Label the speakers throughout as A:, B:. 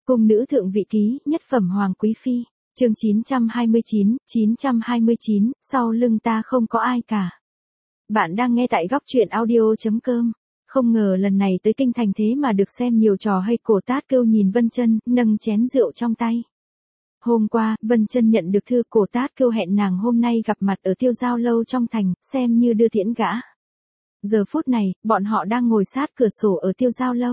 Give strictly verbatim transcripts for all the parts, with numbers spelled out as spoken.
A: Cung nữ thượng vị ký, nhất phẩm hoàng quý phi, chương chín trăm hai mươi chín, chín trăm hai mươi chín, sau lưng ta không có ai cả. Bạn đang nghe tại góc truyện audio chấm com. Không ngờ lần này tới kinh thành thế mà được xem nhiều trò hay. Cổ Tát Cưu nhìn Vân Chân, nâng chén rượu trong tay. Hôm qua, Vân Chân nhận được thư. Cổ Tát Cưu hẹn nàng hôm nay gặp mặt ở Tiêu Giao lâu trong thành, xem như đưa tiễn gã. Giờ phút này, bọn họ đang ngồi sát cửa sổ ở Tiêu Giao lâu.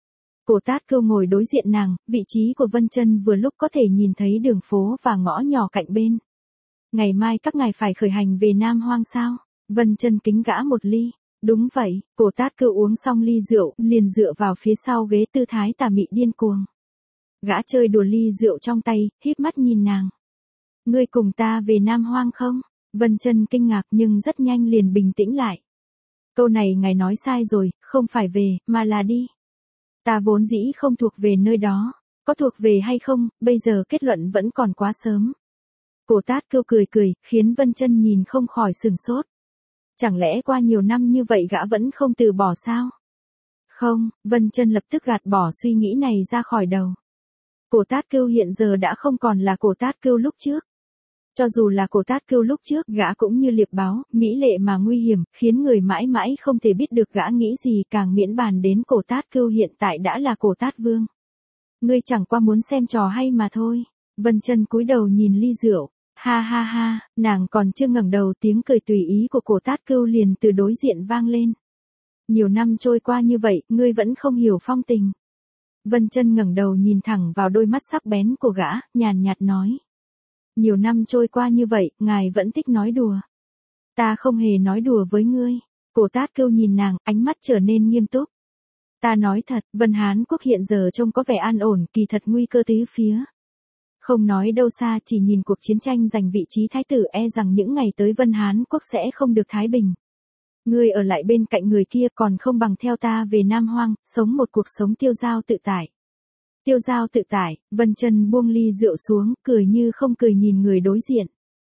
A: Cổ Tát Cưu ngồi đối diện nàng, vị trí của Vân Chân vừa lúc có thể nhìn thấy đường phố và ngõ nhỏ cạnh bên. Ngày mai các ngài phải khởi hành về Nam Hoang sao? Vân Chân kính gã một ly. Đúng vậy. Cổ Tát Cưu uống xong ly rượu, liền dựa vào phía sau ghế, tư thái tà mị điên cuồng. Gã chơi đùa ly rượu trong tay, híp mắt nhìn nàng. Ngươi cùng ta về Nam Hoang không? Vân Chân kinh ngạc nhưng rất nhanh liền bình tĩnh lại. Câu này ngài nói sai rồi, không phải về, mà là đi. Ta vốn dĩ không thuộc về nơi đó, có thuộc về hay không, bây giờ kết luận vẫn còn quá sớm. Cổ Tát Cưu cười cười, khiến Vân Chân nhìn không khỏi sửng sốt. Chẳng lẽ qua nhiều năm như vậy gã vẫn không từ bỏ sao? Không, Vân Chân lập tức gạt bỏ suy nghĩ này ra khỏi đầu. Cổ Tát Cưu hiện giờ đã không còn là Cổ Tát Cưu lúc trước. Cho dù là Cổ Tát Cưu lúc trước, gã cũng như liệp báo, mỹ lệ mà nguy hiểm, khiến người mãi mãi không thể biết được gã nghĩ gì, càng miễn bàn đến Cổ Tát Cưu hiện tại đã là Cổ Tát Vương. Ngươi chẳng qua muốn xem trò hay mà thôi. Vân Chân cúi đầu nhìn ly rượu. Ha ha ha, nàng còn chưa ngẩng đầu, tiếng cười tùy ý của Cổ Tát Cưu liền từ đối diện vang lên. Nhiều năm trôi qua như vậy, ngươi vẫn không hiểu phong tình. Vân Chân ngẩng đầu nhìn thẳng vào đôi mắt sắc bén của gã, nhàn nhạt nói. Nhiều năm trôi qua như vậy, ngài vẫn thích nói đùa. Ta không hề nói đùa với ngươi. Cổ Tát Cưu nhìn nàng, ánh mắt trở nên nghiêm túc. Ta nói thật, Vân Hán Quốc hiện giờ trông có vẻ an ổn, kỳ thật nguy cơ tứ phía. Không nói đâu xa, chỉ nhìn cuộc chiến tranh giành vị trí thái tử, e rằng những ngày tới Vân Hán Quốc sẽ không được thái bình. Ngươi ở lại bên cạnh người kia còn không bằng theo ta về Nam Hoang, sống một cuộc sống tiêu dao tự tại. Tiêu dao tự tại. Vân Chân buông ly rượu xuống, cười như không cười nhìn người đối diện.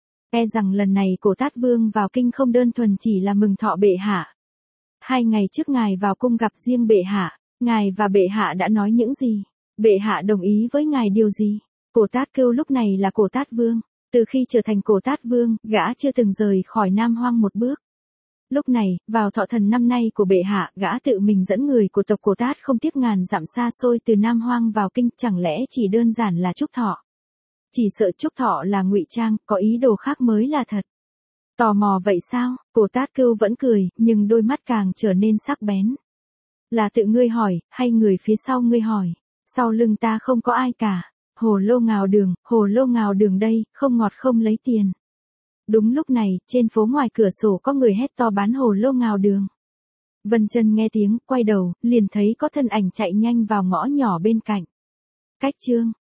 A: E rằng lần này Cổ Tát Vương vào kinh không đơn thuần chỉ là mừng thọ bệ hạ. Hai ngày trước ngài vào cung gặp riêng bệ hạ, ngài và bệ hạ đã nói những gì? Bệ hạ đồng ý với ngài điều gì? Cổ Tát Cưu lúc này là Cổ Tát Vương. Từ khi trở thành Cổ Tát Vương, gã chưa từng rời khỏi Nam Hoang một bước. Lúc này, vào thọ thần năm nay của bệ hạ, gã tự mình dẫn người của tộc Cổ Tát không tiếc ngàn dặm xa xôi từ Nam Hoang vào kinh, chẳng lẽ chỉ đơn giản là chúc thọ? Chỉ sợ chúc thọ là ngụy trang, có ý đồ khác mới là thật. Tò mò vậy sao? Cổ Tát Cưu vẫn cười, nhưng đôi mắt càng trở nên sắc bén. Là tự ngươi hỏi, hay người phía sau ngươi hỏi? Sau lưng ta không có ai cả. Hồ lô ngào đường, hồ lô ngào đường đây, không ngọt không lấy tiền. Đúng lúc này, trên phố ngoài cửa sổ có người hét to bán hồ lô ngào đường. Vân Chân nghe tiếng, quay đầu, liền thấy có thân ảnh chạy nhanh vào ngõ nhỏ bên cạnh. Cách chương,